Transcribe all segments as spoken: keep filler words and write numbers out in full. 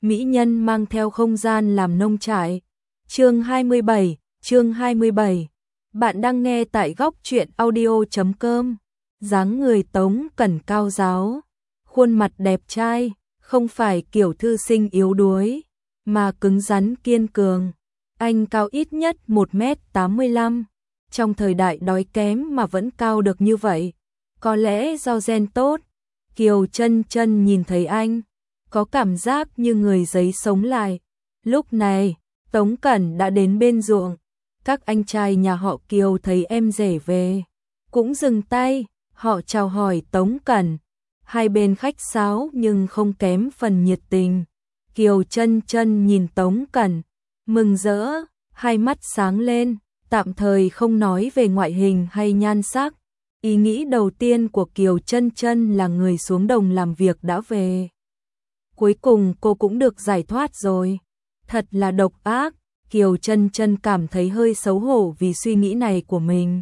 mỹ nhân mang theo không gian làm nông trại. Chương hai mươi bảy, chương hai mươi bảy. Bạn đang nghe tại góc truyện audio chấm com. Dáng người Tống Cẩn cao ráo, khuôn mặt đẹp trai, không phải kiểu thư sinh yếu đuối, mà cứng rắn kiên cường. Anh cao ít nhất một mét tám mươi lăm, trong thời đại đói kém mà vẫn cao được như vậy, có lẽ do gen tốt. Kiều Chân Chân nhìn thấy anh, có cảm giác như người giấy sống lại. Lúc này, Tống Cẩn đã đến bên ruộng, các anh trai nhà họ Kiều thấy em rể về, cũng dừng tay, họ chào hỏi Tống Cẩn. Hai bên khách sáo nhưng không kém phần nhiệt tình. Kiều Chân Chân nhìn Tống Cẩn, mừng rỡ, hai mắt sáng lên, tạm thời không nói về ngoại hình hay nhan sắc. Ý nghĩ đầu tiên của Kiều Chân Chân là người xuống đồng làm việc đã về. Cuối cùng cô cũng được giải thoát rồi. Thật là độc ác, Kiều Chân Chân cảm thấy hơi xấu hổ vì suy nghĩ này của mình.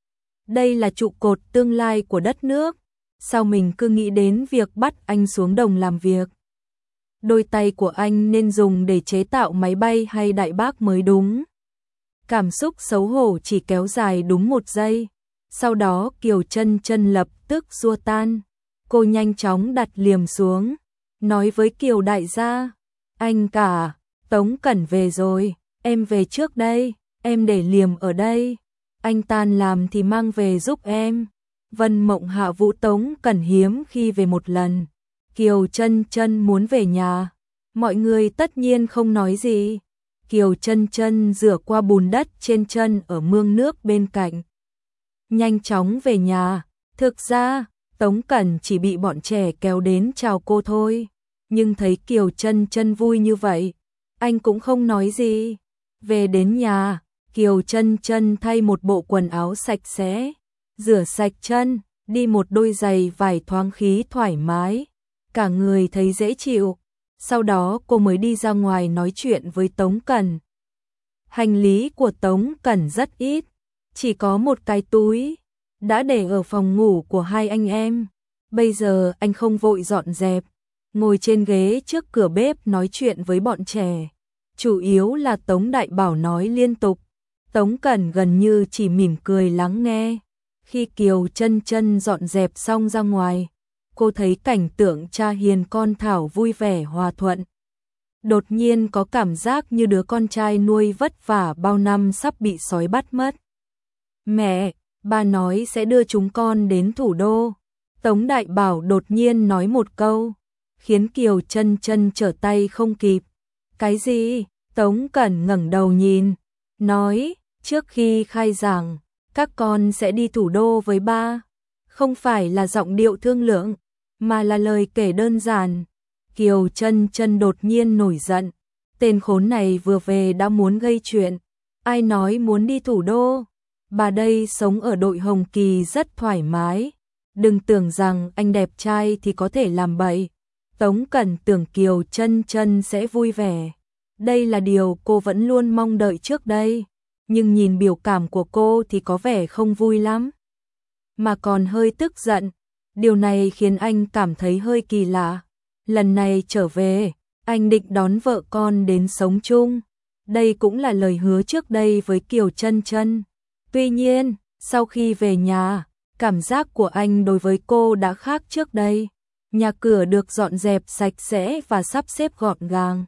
Đây là trụ cột tương lai của đất nước, sao mình cứ nghĩ đến việc bắt anh xuống đồng làm việc. Đôi tay của anh nên dùng để chế tạo máy bay hay đại bác mới đúng. Cảm xúc xấu hổ chỉ kéo dài đúng một giây. Sau đó Kiều Chân Chân lập tức xua tan. Cô nhanh chóng đặt liềm xuống, nói với Kiều đại gia, anh cả, Tống Cẩn về rồi, em về trước đây, em để liềm ở đây. Anh tan làm thì mang về giúp em. Vân Mộng hạ vũ Tống Cẩn hiếm khi về một lần. Kiều Chân Chân muốn về nhà. Mọi người tất nhiên không nói gì. Kiều Chân Chân rửa qua bùn đất trên chân ở mương nước bên cạnh, nhanh chóng về nhà. Thực ra, Tống Cẩn chỉ bị bọn trẻ kéo đến chào cô thôi. Nhưng thấy Kiều Chân Chân vui như vậy, anh cũng không nói gì. Về đến nhà, Kiều Chân Chân thay một bộ quần áo sạch sẽ, rửa sạch chân, đi một đôi giày vải thoáng khí thoải mái. Cả người thấy dễ chịu. Sau đó cô mới đi ra ngoài nói chuyện với Tống Cẩn. Hành lý của Tống Cẩn rất ít, chỉ có một cái túi, đã để ở phòng ngủ của hai anh em. Bây giờ anh không vội dọn dẹp, ngồi trên ghế trước cửa bếp nói chuyện với bọn trẻ. Chủ yếu là Tống Đại Bảo nói liên tục, Tống Cẩn gần như chỉ mỉm cười lắng nghe. Khi Kiều Chân Chân dọn dẹp xong ra ngoài, cô thấy cảnh tượng cha hiền con Thảo vui vẻ hòa thuận. Đột nhiên có cảm giác như đứa con trai nuôi vất vả bao năm sắp bị sói bắt mất. Mẹ, ba nói sẽ đưa chúng con đến thủ đô. Tống Đại Bảo đột nhiên nói một câu, khiến Kiều Chân Chân trở tay không kịp. Cái gì? Tống Cẩn ngẩng đầu nhìn, nói, trước khi khai giảng, các con sẽ đi thủ đô với ba. Không phải là giọng điệu thương lượng, mà là lời kể đơn giản. Kiều Chân Chân đột nhiên nổi giận. Tên khốn này vừa về đã muốn gây chuyện. Ai nói muốn đi thủ đô? Bà đây sống ở đội Hồng Kỳ rất thoải mái. Đừng tưởng rằng anh đẹp trai thì có thể làm bậy. Tống Cẩn tưởng Kiều Chân Chân sẽ vui vẻ. Đây là điều cô vẫn luôn mong đợi trước đây. Nhưng nhìn biểu cảm của cô thì có vẻ không vui lắm, mà còn hơi tức giận. Điều này khiến anh cảm thấy hơi kỳ lạ. Lần này trở về, anh định đón vợ con đến sống chung. Đây cũng là lời hứa trước đây với Kiều Chân Chân. Tuy nhiên, sau khi về nhà, cảm giác của anh đối với cô đã khác trước đây. Nhà cửa được dọn dẹp sạch sẽ và sắp xếp gọn gàng.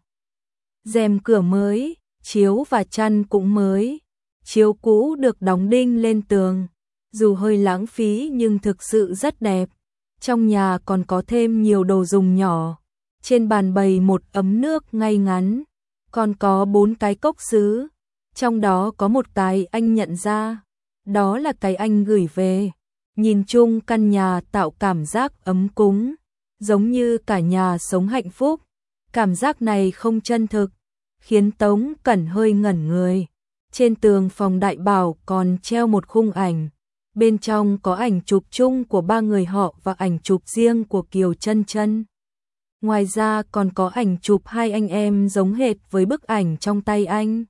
Rèm cửa mới, chiếu và chăn cũng mới. Chiếu cũ được đóng đinh lên tường. Dù hơi lãng phí nhưng thực sự rất đẹp. Trong nhà còn có thêm nhiều đồ dùng nhỏ. Trên bàn bày một ấm nước ngay ngắn, còn có bốn cái cốc sứ. Trong đó có một cái anh nhận ra, đó là cái anh gửi về. Nhìn chung căn nhà tạo cảm giác ấm cúng, giống như cả nhà sống hạnh phúc. Cảm giác này không chân thực, khiến Tống Cẩn hơi ngẩn người. Trên tường phòng Đại Bảo còn treo một khung ảnh. Bên trong có ảnh chụp chung của ba người họ và ảnh chụp riêng của Kiều Chân Chân. Ngoài ra còn có ảnh chụp hai anh em giống hệt với bức ảnh trong tay anh.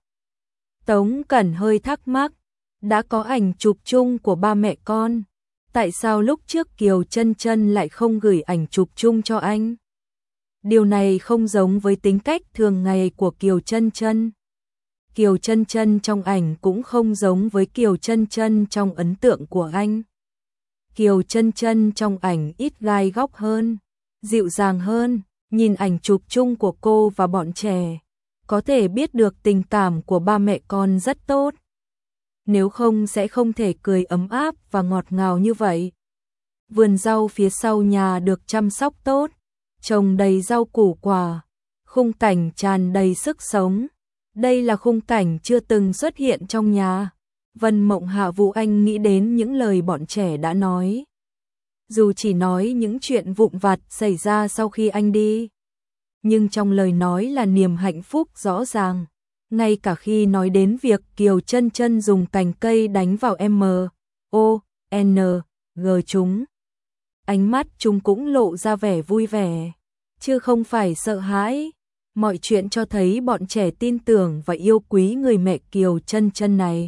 Tống Cẩn hơi thắc mắc, đã có ảnh chụp chung của ba mẹ con, tại sao lúc trước Kiều Chân Chân lại không gửi ảnh chụp chung cho anh? Điều này không giống với tính cách thường ngày của Kiều Chân Chân. Kiều Chân Chân trong ảnh cũng không giống với Kiều Chân Chân trong ấn tượng của anh. Kiều Chân Chân trong ảnh ít gai góc hơn, dịu dàng hơn, nhìn ảnh chụp chung của cô và bọn trẻ, có thể biết được tình cảm của ba mẹ con rất tốt. Nếu không sẽ không thể cười ấm áp và ngọt ngào như vậy. Vườn rau phía sau nhà được chăm sóc tốt, trồng đầy rau củ quả, khung cảnh tràn đầy sức sống. Đây là khung cảnh chưa từng xuất hiện trong nhà. Vân Mộng Hạ Vũ Anh nghĩ đến những lời bọn trẻ đã nói. Dù chỉ nói những chuyện vụn vặt xảy ra sau khi anh đi, nhưng trong lời nói là niềm hạnh phúc rõ ràng. Ngay cả khi nói đến việc Kiều Chân Chân dùng cành cây đánh vào M, O, N, G chúng, ánh mắt chúng cũng lộ ra vẻ vui vẻ, chứ không phải sợ hãi. Mọi chuyện cho thấy bọn trẻ tin tưởng và yêu quý người mẹ Kiều Chân Chân này.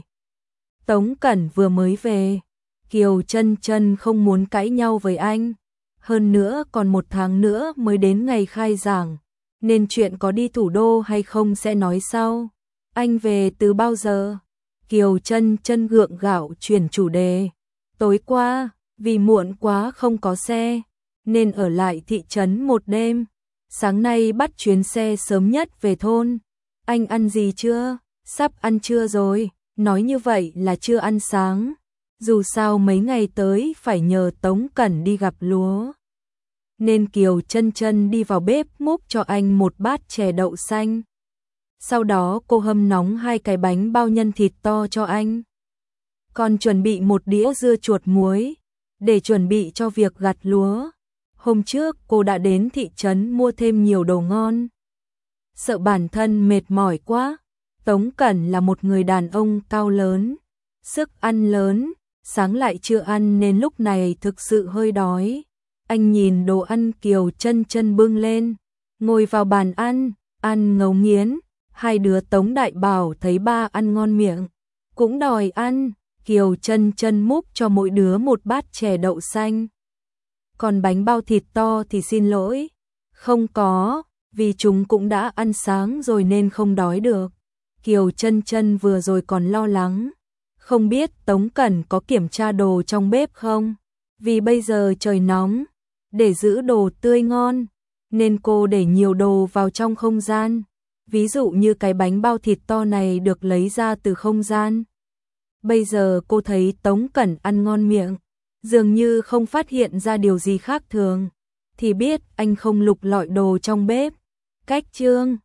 Tống Cẩn vừa mới về, Kiều Chân Chân không muốn cãi nhau với anh. Hơn nữa còn một tháng nữa mới đến ngày khai giảng, nên chuyện có đi thủ đô hay không sẽ nói sau. Anh về từ bao giờ? Kiều Chân Chân gượng gạo chuyển chủ đề. Tối qua, vì muộn quá không có xe, nên ở lại thị trấn một đêm. Sáng nay bắt chuyến xe sớm nhất về thôn. Anh ăn gì chưa? Sắp ăn trưa rồi. Nói như vậy là chưa ăn sáng. Dù sao mấy ngày tới phải nhờ Tống Cẩn đi gặp lúa, nên Kiều Chân Chân đi vào bếp múc cho anh một bát chè đậu xanh. Sau đó cô hâm nóng hai cái bánh bao nhân thịt to cho anh. Còn chuẩn bị một đĩa dưa chuột muối, để chuẩn bị cho việc gặt lúa. Hôm trước cô đã đến thị trấn mua thêm nhiều đồ ngon. Sợ bản thân mệt mỏi quá, Tống Cẩn là một người đàn ông cao lớn, sức ăn lớn, sáng lại chưa ăn nên lúc này thực sự hơi đói. Anh nhìn đồ ăn Kiều Chân Chân bưng lên, ngồi vào bàn ăn, ăn ngấu nghiến. Hai đứa Tống Đại Bảo thấy ba ăn ngon miệng, cũng đòi ăn. Kiều Chân Chân múc cho mỗi đứa một bát chè đậu xanh. Còn bánh bao thịt to thì xin lỗi, không có, vì chúng cũng đã ăn sáng rồi nên không đói được. Kiều Chân Chân vừa rồi còn lo lắng, không biết Tống Cẩn có kiểm tra đồ trong bếp không, vì bây giờ trời nóng, để giữ đồ tươi ngon, nên cô để nhiều đồ vào trong không gian. Ví dụ như cái bánh bao thịt to này được lấy ra từ không gian. Bây giờ cô thấy Tống Cẩn ăn ngon miệng, dường như không phát hiện ra điều gì khác thường, thì biết anh không lục lọi đồ trong bếp. Cách chương